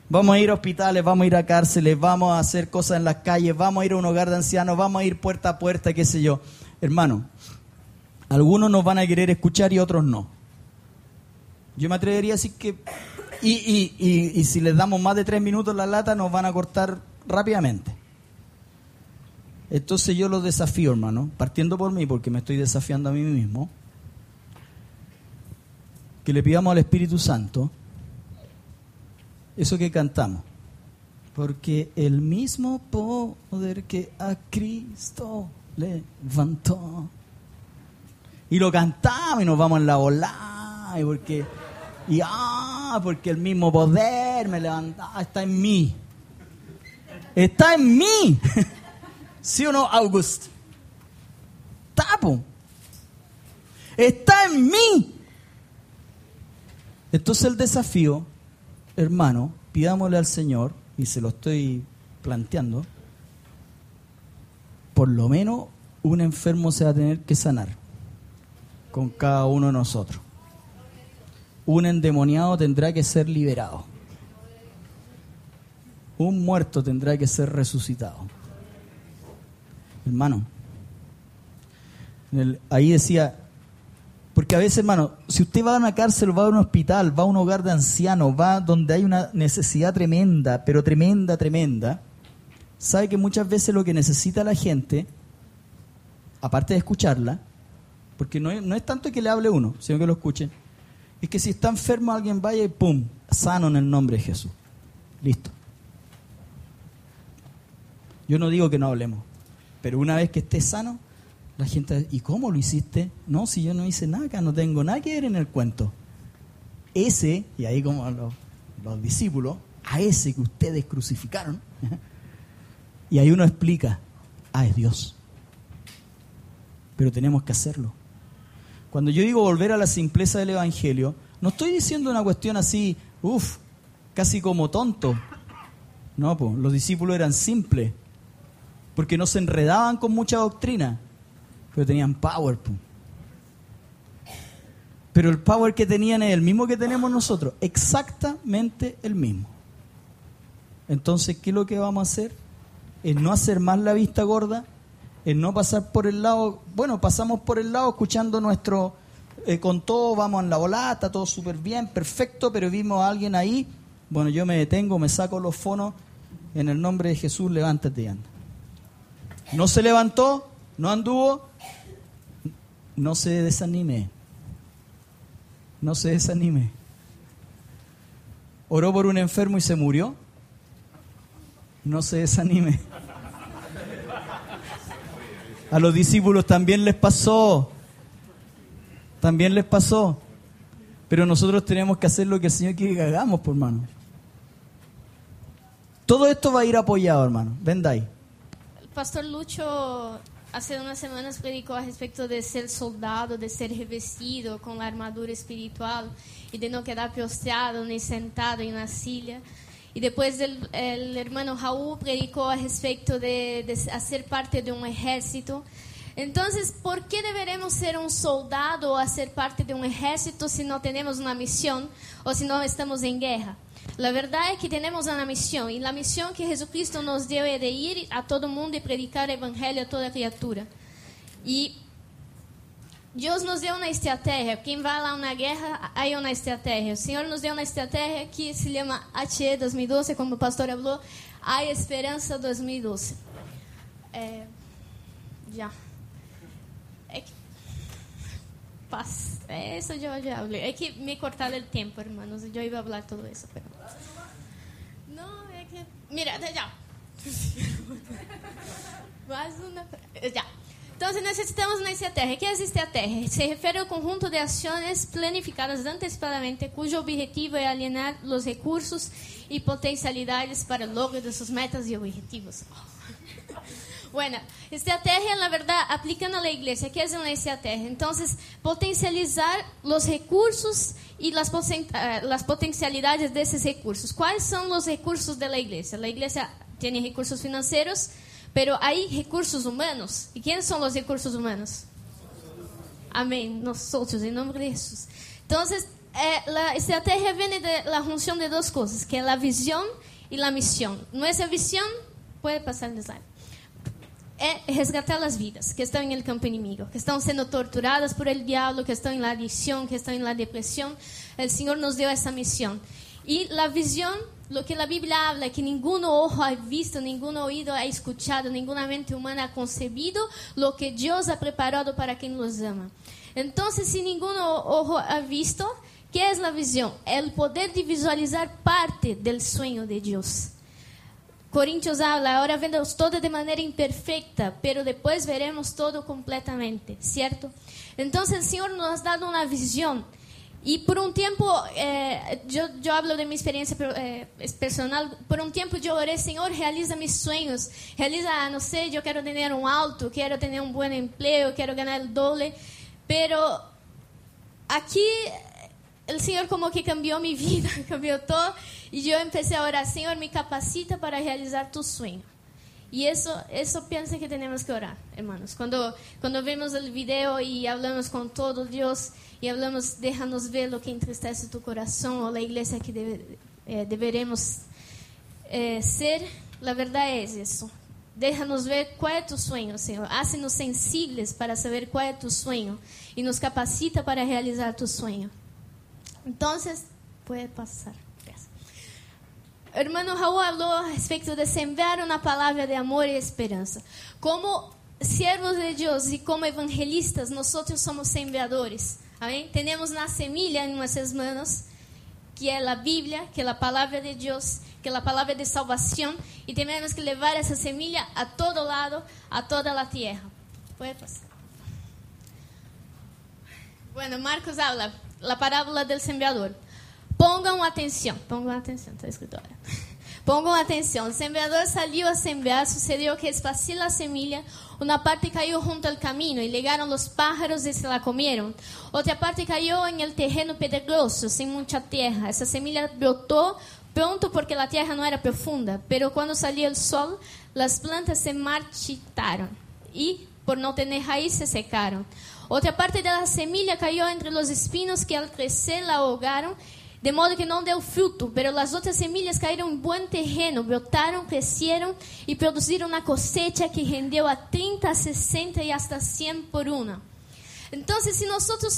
Vamos a ir a hospitales, vamos a ir a cárceles, vamos a hacer cosas en las calles, vamos a ir a un hogar de ancianos, vamos a ir puerta a puerta, qué sé yo. Hermano, algunos nos van a querer escuchar y otros no. Yo me atrevería a decir que... Y si les damos más de 3 minutos la lata, nos van a cortar rápidamente. Entonces yo los desafío, hermano, partiendo por mí, porque me estoy desafiando a mí mismo, que le pidamos al Espíritu Santo eso que cantamos. Porque el mismo poder que a Cristo levantó. Y lo cantamos y nos vamos en la volada. Porque el mismo poder me levantó. Está en mí. Está en mí. ¿Sí o no, August? Tapo. Está en mí. Entonces el desafío, hermano, pidámosle al Señor, y se lo estoy planteando, por lo menos un enfermo se va a tener que sanar con cada uno de nosotros. Un endemoniado tendrá que ser liberado. Un muerto tendrá que ser resucitado. Hermano, ahí decía, porque a veces, hermano, si usted va a una cárcel, va a un hospital, va a un hogar de ancianos, va donde hay una necesidad tremenda, pero tremenda, tremenda, sabe que muchas veces lo que necesita la gente, aparte de escucharla, porque no es tanto que le hable uno, sino que lo escuchen, es que si está enfermo alguien vaya y ¡pum!, sano en el nombre de Jesús. Listo. Yo no digo que no hablemos, pero una vez que esté sano, la gente, ¿y cómo lo hiciste? No, si yo no hice nada acá, no tengo nada que ver en el cuento. Ese, y ahí como los discípulos, a ese que ustedes crucificaron, y ahí uno explica, es Dios. Pero tenemos que hacerlo. Cuando yo digo volver a la simpleza del Evangelio, no estoy diciendo una cuestión así, casi como tonto. No, pues, los discípulos eran simples, porque no se enredaban con mucha doctrina, pero tenían power. Pero el power que tenían es el mismo que tenemos nosotros, exactamente el mismo. Entonces, ¿qué es lo que vamos a hacer? Es no hacer más la vista gorda, es no pasar por el lado, pasamos por el lado escuchando nuestro, con todo, vamos en la volada, está todo súper bien, perfecto, pero vimos a alguien ahí, yo me detengo, me saco los fonos, en el nombre de Jesús, levántate y anda. No se levantó, no anduvo, no se desanime. No se desanime. Oró por un enfermo y se murió. No se desanime. A los discípulos también les pasó. También les pasó. Pero nosotros tenemos que hacer lo que el Señor quiere que hagamos, por hermano. Todo esto va a ir apoyado, hermano. Ven de ahí. El pastor Lucho hace unas semanas predicó a respecto de ser soldado, de ser revestido con la armadura espiritual y de no quedar postrado ni sentado en una silla. Y después el hermano Raúl predicó a respecto de hacer parte de un ejército. Entonces, ¿por qué deberemos ser un soldado o hacer parte de un ejército si no tenemos una misión o si no estamos en guerra? La verdad es que tenemos una misión, y la misión que Jesucristo nos dio es de ir a todo mundo y predicar el evangelio a toda criatura. Y Dios nos dio una estrategia. Quien va a una guerra, hay una estrategia. El Señor nos dio una estrategia que se llama HE 2012, como el pastor habló, Hay Esperanza 2012. Ya. Paz. Eso yo ya hablé. Hay que me cortar el tiempo, hermanos. Yo iba a hablar todo eso, pero... No, es que... Mira, ya. Más una... Ya. Entonces necesitamos una estrategia. ¿Qué es estrategia? Se refiere al conjunto de acciones planificadas antecipadamente cuyo objetivo es alinear los recursos y potencialidades para el logro de sus metas y objetivos. Bueno, estrategia, la verdad, aplicando a la iglesia. ¿Qué es una estrategia? Entonces, potencializar los recursos y las potencialidades de esos recursos. ¿Cuáles son los recursos de la iglesia? La iglesia tiene recursos financieros, pero hay recursos humanos. ¿Y quiénes son los recursos humanos? Amén, nosotros, en nombre de Jesús. Entonces, la estrategia viene de la junción de dos cosas, que es la visión y la misión. Nuestra visión, puede pasar el slide, es resgatar las vidas que están en el campo enemigo, que están siendo torturadas por el diablo, que están en la adicción, que están en la depresión. El Señor nos dio esa misión. Y la visión, lo que la Biblia habla, que ningún ojo ha visto, ningún oído ha escuchado, ninguna mente humana ha concebido lo que Dios ha preparado para quien los ama. Entonces, si ningún ojo ha visto, ¿qué es la visión? El poder de visualizar parte del sueño de Dios. Corintios habla, ahora vemos todo de manera imperfecta, pero después veremos todo completamente, ¿cierto? Entonces el Señor nos ha dado una visión. Y por un tiempo, yo hablo de mi experiencia personal, por un tiempo yo oré, Señor, realiza mis sueños, realiza, no sé, yo quiero tener un auto, quiero tener un buen empleo, quiero ganar el doble, pero aquí el Señor como que cambió mi vida, cambió todo, y yo empecé a orar, Señor, me capacita para realizar tu sueño. Y eso pienso que tenemos que orar, hermanos. Cuando vemos el video y hablamos con todo Dios y hablamos, déjanos ver lo que entristece tu corazón o la iglesia que deberemos ser, la verdad es eso. Déjanos ver cuál es tu sueño, Señor. Hácenos sensibles para saber cuál es tu sueño y nos capacita para realizar tu sueño. Entonces, puede pasar. Hermano Raúl habló respecto de sembrar una palabra de amor y esperanza. Como siervos de Dios y como evangelistas, nosotros somos sembradores. ¿Amén? Tenemos una semilla en nuestras manos, que es la Biblia, que es la palabra de Dios, que es la palabra de salvación, y tenemos que llevar esa semilla a todo lado, a toda la tierra. Puede pasar. Bueno, Marcos habla, la parábola del sembrador. Pongan atención, está escrito ahora. Pongan atención, el sembrador salió a sembrar, sucedió que esparció la semilla, una parte cayó junto al camino y llegaron los pájaros y se la comieron. Otra parte cayó en el terreno pedregoso, sin mucha tierra. Esa semilla brotó pronto porque la tierra no era profunda, pero cuando salió el sol, las plantas se marchitaron y por no tener raíz se secaron. Otra parte de la semilla cayó entre los espinos que al crecer la ahogaron, de modo que no dio fruto, pero las otras semillas cayeron en buen terreno, brotaron, crecieron y produjeron una cosecha que rendió a 30, a 60 y hasta 100 por una. Entonces, si nosotros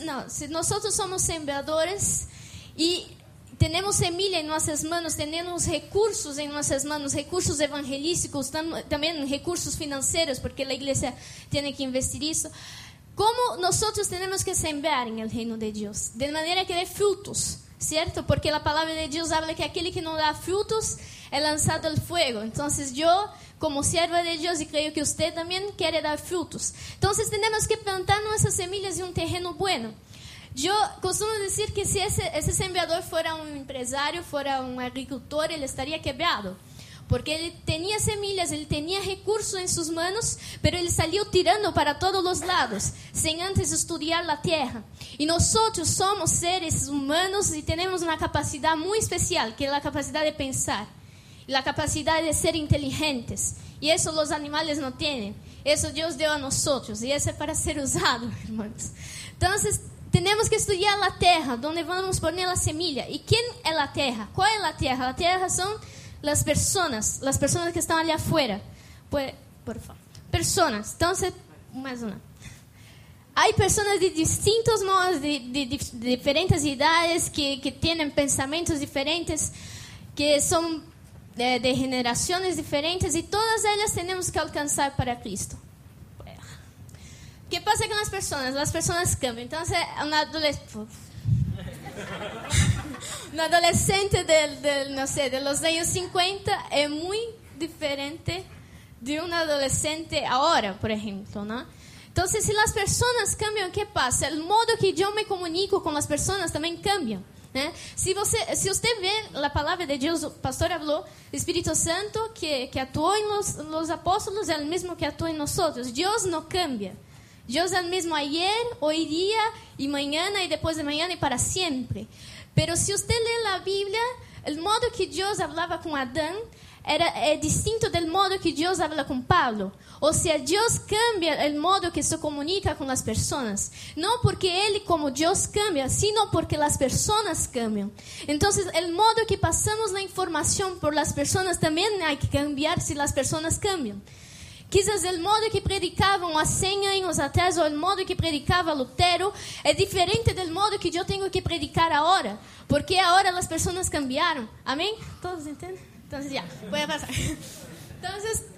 somos sembradores y tenemos semilla en nuestras manos, tenemos recursos en nuestras manos, recursos evangelísticos, también recursos financieros, porque la iglesia tiene que investir eso. ¿Cómo nosotros tenemos que sembrar en el reino de Dios? De manera que dé frutos, ¿cierto? Porque la palabra de Dios habla que aquel que no da frutos es lanzado al fuego. Entonces yo, como sierva de Dios, y creo que usted también quiere dar frutos. Entonces tenemos que plantar nuestras semillas en un terreno bueno. Yo costumo decir que si ese sembrador fuera un empresario, fuera un agricultor, él estaría quebrado. Porque él tenía semillas, él tenía recursos en sus manos, pero él salió tirando para todos los lados, sin antes estudiar la tierra. Y nosotros somos seres humanos y tenemos una capacidad muy especial, que es la capacidad de pensar, y la capacidad de ser inteligentes. Y eso los animales no tienen. Eso Dios dio a nosotros, y eso es para ser usado, hermanos. Entonces, tenemos que estudiar la tierra, donde vamos poner la semilla. ¿Y quién es la tierra? ¿Cuál es la tierra? La tierra son las personas que están allá afuera. Pues, por favor. Personas. Entonces, más una. Hay personas de distintos modos, de diferentes edades, que tienen pensamientos diferentes, que son de generaciones diferentes, y todas ellas tenemos que alcanzar para Cristo. ¿Qué pasa con las personas? Las personas cambian. Entonces, un adolescente de los años 50 es muy diferente de un adolescente ahora, por ejemplo, ¿no? Entonces, si las personas cambian, ¿qué pasa? El modo que yo me comunico con las personas también cambia, ¿eh? Si usted ve la palabra de Dios, el pastor habló, el Espíritu Santo que actuó en los apóstolos es el mismo que actuó en nosotros. Dios no cambia. Dios es el mismo ayer, hoy día y mañana y después de mañana y para siempre. Pero si usted lee la Biblia, el modo que Dios hablaba con Adán é distinto do modo que Deus habla com Paulo. Ou seja, Deus cambia o modo que se comunica com as pessoas. Não porque Ele, como Deus, cambia, sino porque as pessoas cambiam. Então, o modo que passamos a informação por as pessoas também há que cambiar se as pessoas cambiam. Quizás o modo que predicavam há 100 anos atrás, ou o modo que predicava Lutero, é diferente do modo que eu tenho que predicar agora. Porque agora as pessoas cambiaram. Amém? Todos entendem? Então, já, pode passar. Então,